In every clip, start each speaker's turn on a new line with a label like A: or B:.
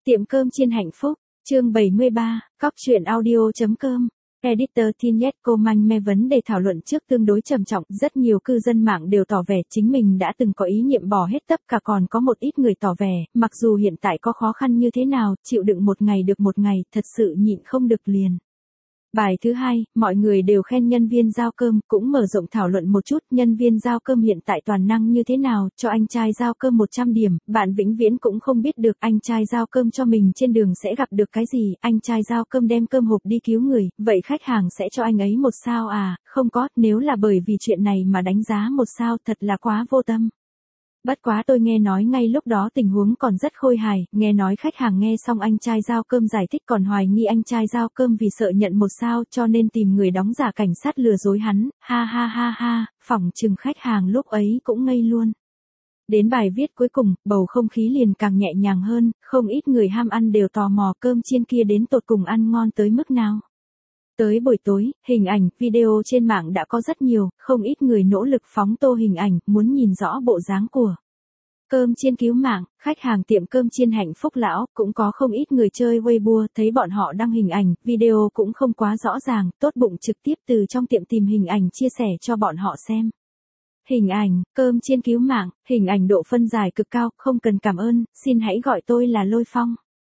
A: Tiệm cơm chiên hạnh phúc, chương 73, cóc truyện audio.com. Editor Tinetco manh me vấn đề thảo luận trước tương đối trầm trọng, rất nhiều cư dân mạng đều tỏ vẻ chính mình đã từng có ý niệm bỏ hết tất cả, còn có một ít người tỏ vẻ, mặc dù hiện tại có khó khăn như thế nào, chịu đựng một ngày được một ngày, thật sự nhịn không được liền. Bài thứ hai, mọi người đều khen nhân viên giao cơm, cũng mở rộng thảo luận một chút, nhân viên giao cơm hiện tại toàn năng như thế nào, cho anh trai giao cơm 100 điểm, bạn vĩnh viễn cũng không biết được anh trai giao cơm cho mình trên đường sẽ gặp được cái gì, anh trai giao cơm đem cơm hộp đi cứu người, vậy khách hàng sẽ cho anh ấy 1 sao à, không có, nếu là bởi vì chuyện này mà đánh giá 1 sao thật là quá vô tâm. Bất quá tôi nghe nói ngay lúc đó tình huống còn rất khôi hài, nghe nói khách hàng nghe xong anh trai giao cơm giải thích còn hoài nghi anh trai giao cơm vì sợ nhận 1 sao cho nên tìm người đóng giả cảnh sát lừa dối hắn, ha ha ha ha, phỏng chừng khách hàng lúc ấy cũng ngây luôn. Đến bài viết cuối cùng, bầu không khí liền càng nhẹ nhàng hơn, không ít người ham ăn đều tò mò cơm chiên kia đến tột cùng ăn ngon tới mức nào. Tới buổi tối, hình ảnh, video trên mạng đã có rất nhiều, không ít người nỗ lực phóng tô hình ảnh, muốn nhìn rõ bộ dáng của cơm chiên cứu mạng, khách hàng tiệm cơm chiên hạnh phúc lão, cũng có không ít người chơi Weibo, thấy bọn họ đăng hình ảnh, video cũng không quá rõ ràng, tốt bụng trực tiếp từ trong tiệm tìm hình ảnh chia sẻ cho bọn họ xem. Hình ảnh, cơm chiên cứu mạng, hình ảnh độ phân giải cực cao, không cần cảm ơn, xin hãy gọi tôi là Lôi Phong.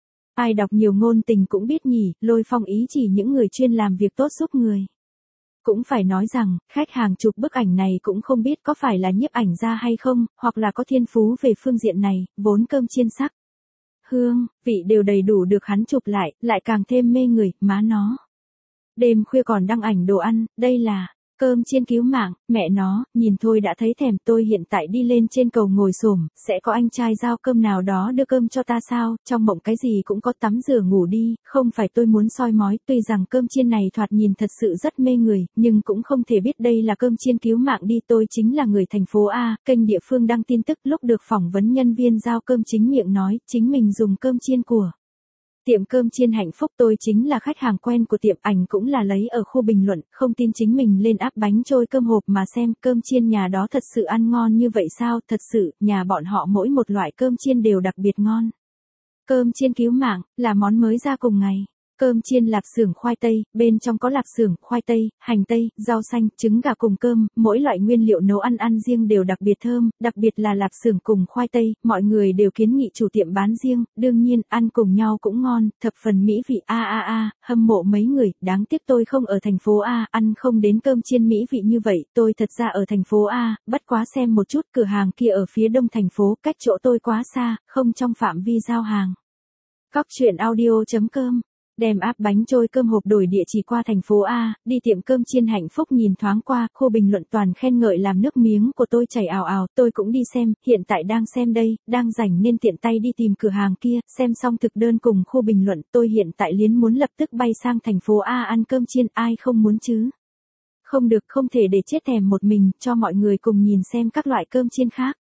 A: Ai đọc nhiều ngôn tình cũng biết nhỉ, Lôi Phong ý chỉ những người chuyên làm việc tốt giúp người. Cũng phải nói rằng, khách hàng chụp bức ảnh này cũng không biết có phải là nhiếp ảnh gia hay không, hoặc là có thiên phú về phương diện này, vốn cơm chiên sắc, hương, vị đều đầy đủ được hắn chụp lại càng thêm mê người, má nó. Đêm khuya còn đăng ảnh đồ ăn, đây là cơm chiên cứu mạng, mẹ nó, nhìn thôi đã thấy thèm, tôi hiện tại đi lên trên cầu ngồi xổm, sẽ có anh trai giao cơm nào đó đưa cơm cho ta sao, trong mộng cái gì cũng có, tắm rửa ngủ đi, không phải tôi muốn soi mói, tuy rằng cơm chiên này thoạt nhìn thật sự rất mê người, nhưng cũng không thể biết đây là cơm chiên cứu mạng đi, tôi chính là người thành phố A, kênh địa phương đăng tin tức lúc được phỏng vấn nhân viên giao cơm chính miệng nói, chính mình dùng cơm chiên của tiệm cơm chiên hạnh phúc, tôi chính là khách hàng quen của tiệm, ảnh cũng là lấy ở khu bình luận, không tin chính mình lên áp bánh trôi cơm hộp mà xem, cơm chiên nhà đó thật sự ăn ngon như vậy sao, thật sự, nhà bọn họ mỗi một loại cơm chiên đều đặc biệt ngon. Cơm chiên cứu mạng, là món mới ra cùng ngày. Cơm chiên lạp xưởng khoai tây, bên trong có lạp xưởng, khoai tây, hành tây, rau xanh, trứng gà cùng cơm, mỗi loại nguyên liệu nấu ăn riêng đều đặc biệt thơm, đặc biệt là lạp xưởng cùng khoai tây, mọi người đều kiến nghị chủ tiệm bán riêng, đương nhiên, ăn cùng nhau cũng ngon, thập phần mỹ vị hâm mộ mấy người, đáng tiếc tôi không ở thành phố A, ăn không đến cơm chiên mỹ vị như vậy, tôi thật ra ở thành phố A, bất quá xem một chút cửa hàng kia ở phía đông thành phố, cách chỗ tôi quá xa, không trong phạm vi giao hàng. Cóc truyện audio.com. Đem áp bánh trôi cơm hộp đổi địa chỉ qua thành phố A, đi tiệm cơm chiên hạnh phúc nhìn thoáng qua, khu bình luận toàn khen ngợi làm nước miếng của tôi chảy ào ào, tôi cũng đi xem, hiện tại đang xem đây, đang rảnh nên tiện tay đi tìm cửa hàng kia, xem xong thực đơn cùng khu bình luận, tôi hiện tại liền muốn lập tức bay sang thành phố A ăn cơm chiên, ai không muốn chứ? Không được, không thể để chết thèm một mình, cho mọi người cùng nhìn xem các loại cơm chiên khác.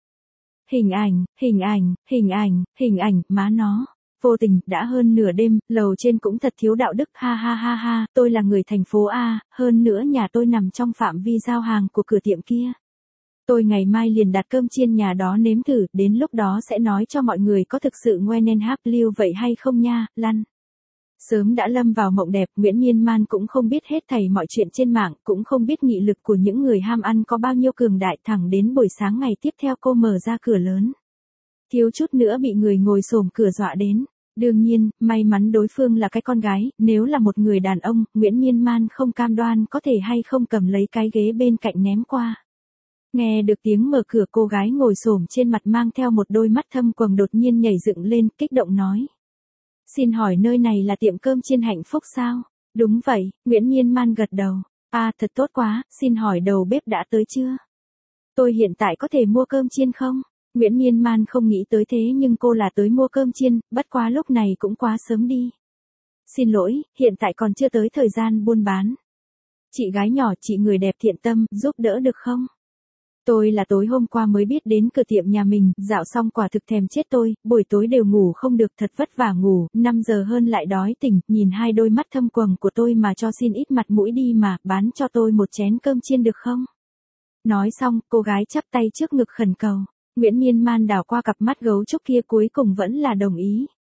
A: Hình ảnh, má nó. Vô tình, đã hơn nửa đêm, lầu trên cũng thật thiếu đạo đức, ha ha ha ha, tôi là người thành phố A, hơn nữa nhà tôi nằm trong phạm vi giao hàng của cửa tiệm kia. Tôi ngày mai liền đặt cơm chiên nhà đó nếm thử, đến lúc đó sẽ nói cho mọi người có thực sự ngoan háp lưu vậy hay không nha, lăn. Sớm đã lâm vào mộng đẹp, Nguyễn Miên Man cũng không biết hết thảy mọi chuyện trên mạng, cũng không biết nghị lực của những người ham ăn có bao nhiêu cường đại, thẳng đến buổi sáng ngày tiếp theo cô mở ra cửa lớn. Thiếu chút nữa bị người ngồi xổm cửa dọa đến. Đương nhiên, may mắn đối phương là cái con gái, nếu là một người đàn ông, Nguyễn Miên Man không cam đoan có thể hay không cầm lấy cái ghế bên cạnh ném qua. Nghe được tiếng mở cửa, cô gái ngồi xổm trên mặt mang theo một đôi mắt thâm quầng đột nhiên nhảy dựng lên, kích động nói. Xin hỏi nơi này là tiệm cơm chiên hạnh phúc sao? Đúng vậy, Nguyễn Miên Man gật đầu. À, thật tốt quá, xin hỏi đầu bếp đã tới chưa? Tôi hiện tại có thể mua cơm chiên không? Nguyễn Miên Man không nghĩ tới thế nhưng cô là tới mua cơm chiên, bất quá lúc này cũng quá sớm đi. Xin lỗi, hiện tại còn chưa tới thời gian buôn bán. Chị gái nhỏ, chị người đẹp thiện tâm, giúp đỡ được không? Tôi là tối hôm qua mới biết đến cửa tiệm nhà mình, dạo xong quả thực thèm chết tôi, buổi tối đều ngủ không được, thật vất vả ngủ, 5 giờ hơn lại đói tỉnh, nhìn hai đôi mắt thâm quầng của tôi mà cho xin ít mặt mũi đi mà, bán cho tôi một chén cơm chiên được không? Nói xong, cô gái chắp tay trước ngực khẩn cầu. Nguyễn Miên Man đảo qua cặp mắt gấu trúc kia cuối cùng vẫn là đồng ý.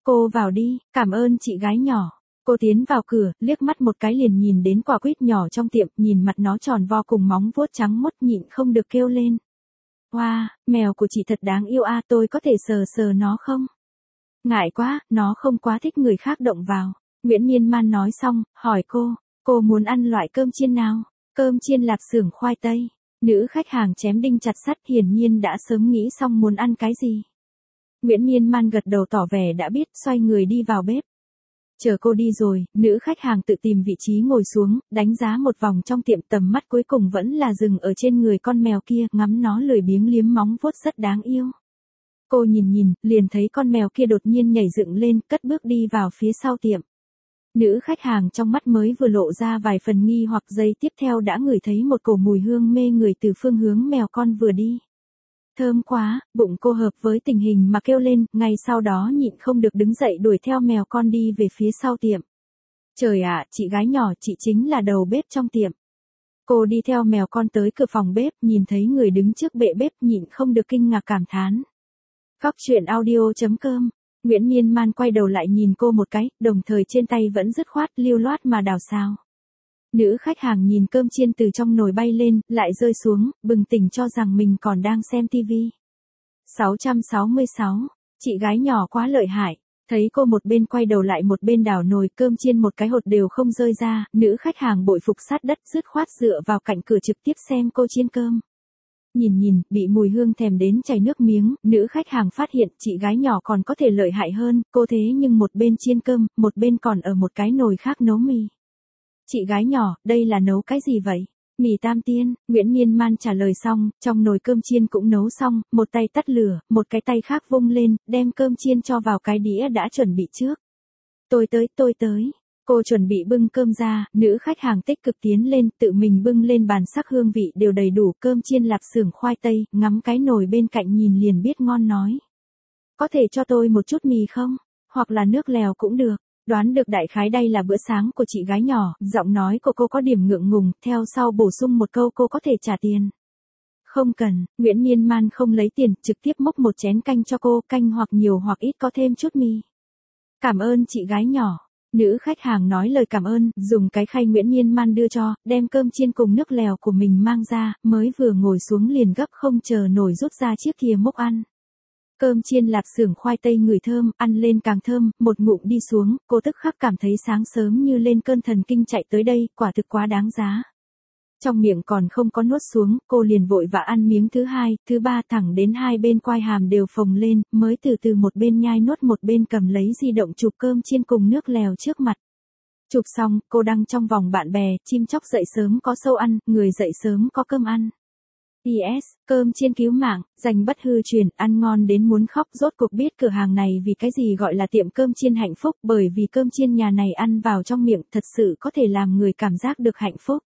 A: Cô vào đi, cảm ơn chị gái nhỏ. Cô tiến vào cửa, liếc mắt một cái liền nhìn đến quả quýt nhỏ trong tiệm, nhìn mặt nó tròn vo cùng móng vuốt trắng mốt nhịn không được kêu lên. Wow, mèo của chị thật đáng yêu a, tôi có thể sờ sờ nó không? Ngại quá, nó không quá thích người khác động vào. Nguyễn Miên Man nói xong, hỏi cô muốn ăn loại cơm chiên nào? Cơm chiên lạp xưởng khoai tây. Nữ khách hàng chém đinh chặt sắt hiển nhiên đã sớm nghĩ xong muốn ăn cái gì. Nguyễn Miên Man gật đầu tỏ vẻ đã biết, xoay người đi vào bếp. Chờ cô đi rồi, nữ khách hàng tự tìm vị trí ngồi xuống, đánh giá một vòng trong tiệm, tầm mắt cuối cùng vẫn là dừng ở trên người con mèo kia, ngắm nó lười biếng liếm móng vuốt rất đáng yêu. Cô nhìn, liền thấy con mèo kia đột nhiên nhảy dựng lên, cất bước đi vào phía sau tiệm. Nữ khách hàng trong mắt mới vừa lộ ra vài phần nghi hoặc, giây tiếp theo đã ngửi thấy một cổ mùi hương mê người từ phương hướng mèo con vừa đi. Thơm quá, bụng cô hợp với tình hình mà kêu lên, ngay sau đó nhịn không được đứng dậy đuổi theo mèo con đi về phía sau tiệm. Trời ạ, chị gái nhỏ, chị chính là đầu bếp trong tiệm. Cô đi theo mèo con tới cửa phòng bếp, nhìn thấy người đứng trước bệ bếp nhịn không được kinh ngạc cảm thán. Góc truyện audio.com. Nguyễn Miên Man quay đầu lại nhìn cô một cái, đồng thời trên tay vẫn dứt khoát lưu loát mà đào xào. Nữ khách hàng nhìn cơm chiên từ trong nồi bay lên, lại rơi xuống, bừng tỉnh cho rằng mình còn đang xem tivi. 666. Chị gái nhỏ quá lợi hại. Thấy cô một bên quay đầu lại một bên đảo nồi cơm chiên một cái hột đều không rơi ra, nữ khách hàng bội phục sát đất dứt khoát dựa vào cạnh cửa trực tiếp xem cô chiên cơm. Nhìn, bị mùi hương thèm đến chảy nước miếng, nữ khách hàng phát hiện chị gái nhỏ còn có thể lợi hại hơn, cô thế nhưng một bên chiên cơm, một bên còn ở một cái nồi khác nấu mì. Chị gái nhỏ, đây là nấu cái gì vậy? Mì tam tiên, Nguyễn Miên Man trả lời xong, trong nồi cơm chiên cũng nấu xong, một tay tắt lửa, một cái tay khác vung lên, đem cơm chiên cho vào cái đĩa đã chuẩn bị trước. Tôi tới. Cô chuẩn bị bưng cơm ra, nữ khách hàng tích cực tiến lên, tự mình bưng lên bàn, sắc hương vị đều đầy đủ, cơm chiên lạp xưởng khoai tây, ngắm cái nồi bên cạnh nhìn liền biết ngon nói. Có thể cho tôi một chút mì không? Hoặc là nước lèo cũng được. Đoán được đại khái đây là bữa sáng của chị gái nhỏ, giọng nói của cô có điểm ngượng ngùng, theo sau bổ sung một câu cô có thể trả tiền. Không cần, Nguyễn Miên Man không lấy tiền, trực tiếp múc một chén canh cho cô, canh hoặc nhiều hoặc ít có thêm chút mì. Cảm ơn chị gái nhỏ. Nữ khách hàng nói lời cảm ơn, dùng cái khay Nguyễn Miên Man đưa cho, đem cơm chiên cùng nước lèo của mình mang ra, mới vừa ngồi xuống liền gấp không chờ nổi rút ra chiếc thìa múc ăn. Cơm chiên lạp xưởng khoai tây ngửi thơm, ăn lên càng thơm, một ngụm đi xuống, cô tức khắc cảm thấy sáng sớm như lên cơn thần kinh chạy tới đây, quả thực quá đáng giá. Trong miệng còn không có nuốt xuống, cô liền vội vã ăn miếng thứ hai, thứ ba, thẳng đến hai bên quai hàm đều phồng lên, mới từ từ một bên nhai nuốt một bên cầm lấy di động chụp cơm chiên cùng nước lèo trước mặt. Chụp xong, cô đăng trong vòng bạn bè, chim chóc dậy sớm có sâu ăn, người dậy sớm có cơm ăn. PS, cơm chiên cứu mạng, danh bất hư truyền, ăn ngon đến muốn khóc, rốt cuộc biết cửa hàng này vì cái gì gọi là tiệm cơm chiên hạnh phúc, bởi vì cơm chiên nhà này ăn vào trong miệng thật sự có thể làm người cảm giác được hạnh phúc.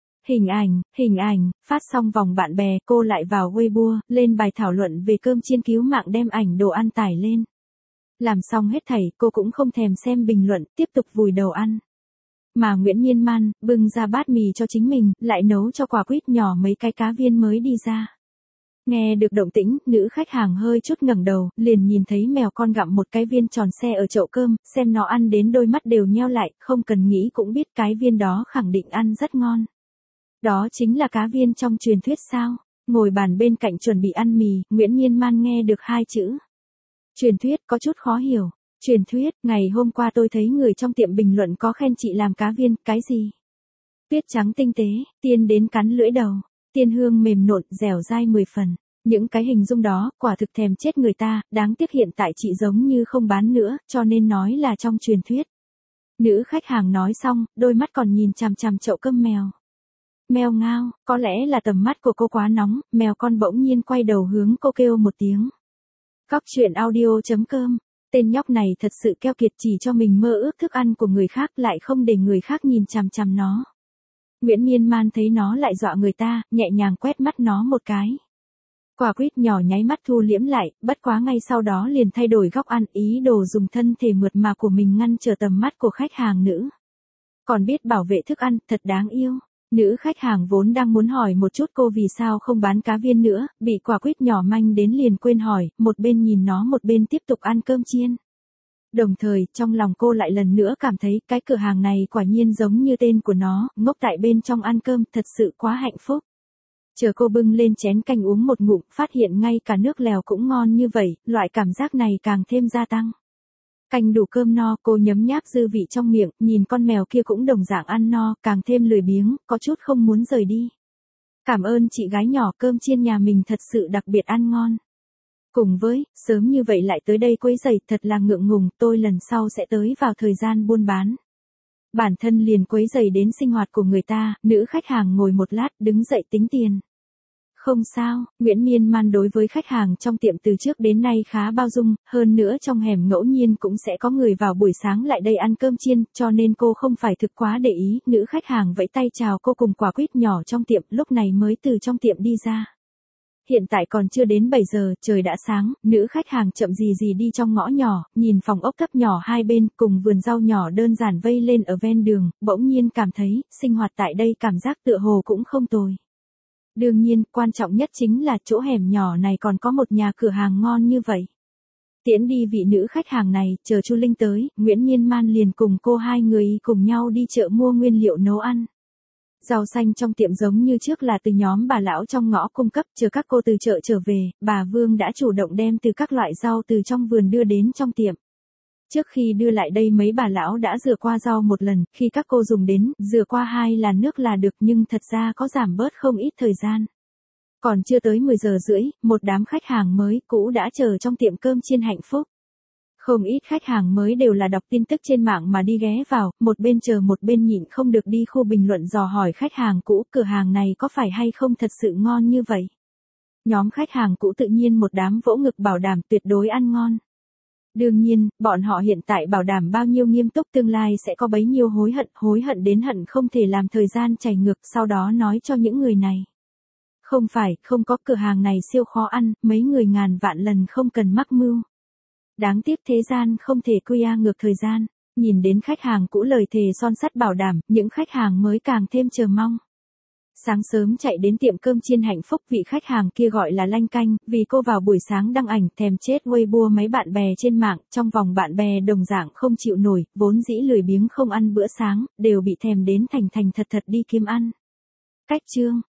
A: Hình ảnh, phát xong vòng bạn bè, cô lại vào Weibo, lên bài thảo luận về cơm chiên cứu mạng đem ảnh đồ ăn tải lên. Làm xong hết thảy, cô cũng không thèm xem bình luận, tiếp tục vùi đầu ăn. Mà Nguyễn Miên Man, bưng ra bát mì cho chính mình, lại nấu cho quả quýt nhỏ mấy cái cá viên mới đi ra. Nghe được động tĩnh, nữ khách hàng hơi chút ngẩng đầu, liền nhìn thấy mèo con gặm một cái viên tròn xe ở chậu cơm, xem nó ăn đến đôi mắt đều nheo lại, không cần nghĩ cũng biết cái viên đó khẳng định ăn rất ngon. Đó chính là cá viên trong truyền thuyết sao? Ngồi bàn bên cạnh chuẩn bị ăn mì, Nguyễn Miên Man nghe được hai chữ. Truyền thuyết có chút khó hiểu. Truyền thuyết, ngày hôm qua tôi thấy người trong tiệm bình luận có khen chị làm cá viên, cái gì? Tuyết trắng tinh tế, tiên đến cắn lưỡi đầu, tiên hương mềm nộn, dẻo dai 10 phần. Những cái hình dung đó, quả thực thèm chết người ta, đáng tiếc hiện tại chị giống như không bán nữa, cho nên nói là trong truyền thuyết. Nữ khách hàng nói xong, đôi mắt còn nhìn chằm chằm chậu cơm mèo. Mèo ngao, có lẽ là tầm mắt của cô quá nóng, mèo con bỗng nhiên quay đầu hướng cô kêu một tiếng. Góc truyện audio.com. Tên nhóc này thật sự keo kiệt, chỉ cho mình mơ ước thức ăn của người khác lại không để người khác nhìn chằm chằm nó. Nguyễn Miên Man thấy nó lại dọa người ta, nhẹ nhàng quét mắt nó một cái. Quả quýt nhỏ nháy mắt thu liễm lại, bất quá ngay sau đó liền thay đổi góc ăn, ý đồ dùng thân thể mượt mà của mình ngăn trở tầm mắt của khách hàng nữ. Còn biết bảo vệ thức ăn, thật đáng yêu. Nữ khách hàng vốn đang muốn hỏi một chút cô vì sao không bán cá viên nữa, bị quả quýt nhỏ manh đến liền quên hỏi, một bên nhìn nó một bên tiếp tục ăn cơm chiên. Đồng thời, trong lòng cô lại lần nữa cảm thấy cái cửa hàng này quả nhiên giống như tên của nó, ngốc tại bên trong ăn cơm, thật sự quá hạnh phúc. Chờ cô bưng lên chén canh uống một ngụm, phát hiện ngay cả nước lèo cũng ngon như vậy, loại cảm giác này càng thêm gia tăng. Canh đủ cơm no, cô nhấm nháp dư vị trong miệng, nhìn con mèo kia cũng đồng dạng ăn no, càng thêm lười biếng, có chút không muốn rời đi. Cảm ơn chị gái nhỏ, cơm chiên nhà mình thật sự đặc biệt ăn ngon. Cùng với, sớm như vậy lại tới đây quấy rầy, thật là ngượng ngùng, tôi lần sau sẽ tới vào thời gian buôn bán. Bản thân liền quấy rầy đến sinh hoạt của người ta, nữ khách hàng ngồi một lát, đứng dậy tính tiền. Không sao, Nguyễn Miên Man đối với khách hàng trong tiệm từ trước đến nay khá bao dung, hơn nữa trong hẻm ngẫu nhiên cũng sẽ có người vào buổi sáng lại đây ăn cơm chiên, cho nên cô không phải thực quá để ý, nữ khách hàng vẫy tay chào cô cùng quả quýt nhỏ trong tiệm, lúc này mới từ trong tiệm đi ra. Hiện tại còn chưa đến 7 giờ, trời đã sáng, nữ khách hàng chậm gì gì đi trong ngõ nhỏ, nhìn phòng ốc thấp nhỏ hai bên, cùng vườn rau nhỏ đơn giản vây lên ở ven đường, bỗng nhiên cảm thấy, sinh hoạt tại đây cảm giác tựa hồ cũng không tồi. Đương nhiên, quan trọng nhất chính là chỗ hẻm nhỏ này còn có một nhà cửa hàng ngon như vậy. Tiễn đi vị nữ khách hàng này, chờ Chu Linh tới, Nguyễn Miên Man liền cùng cô hai người cùng nhau đi chợ mua nguyên liệu nấu ăn. Rau xanh trong tiệm giống như trước là từ nhóm bà lão trong ngõ cung cấp, chờ các cô từ chợ trở về, bà Vương đã chủ động đem từ các loại rau từ trong vườn đưa đến trong tiệm. Trước khi đưa lại đây mấy bà lão đã rửa qua rau một lần, khi các cô dùng đến, rửa qua 2 làn nước là được nhưng thật ra có giảm bớt không ít thời gian. Còn chưa tới 10 giờ rưỡi, một đám khách hàng mới cũ đã chờ trong tiệm cơm chiên hạnh phúc. Không ít khách hàng mới đều là đọc tin tức trên mạng mà đi ghé vào, một bên chờ một bên nhịn không được đi khu bình luận dò hỏi khách hàng cũ, cửa hàng này có phải hay không thật sự ngon như vậy. Nhóm khách hàng cũ tự nhiên một đám vỗ ngực bảo đảm tuyệt đối ăn ngon. Đương nhiên, bọn họ hiện tại bảo đảm bao nhiêu nghiêm túc tương lai sẽ có bấy nhiêu hối hận đến hận không thể làm thời gian chảy ngược, sau đó nói cho những người này. Không phải, không có, cửa hàng này siêu khó ăn, mấy người ngàn vạn lần không cần mắc mưu. Đáng tiếc thế gian không thể quy ngược thời gian, nhìn đến khách hàng cũ lời thề son sắt bảo đảm, những khách hàng mới càng thêm chờ mong. Sáng sớm chạy đến tiệm cơm chiên hạnh phúc, vị khách hàng kia gọi là Lanh Canh, vì cô vào buổi sáng đăng ảnh thèm chết Weibo mấy bạn bè trên mạng, trong vòng bạn bè đồng dạng không chịu nổi, vốn dĩ lười biếng không ăn bữa sáng, đều bị thèm đến thành thật đi kiếm ăn. Cách chương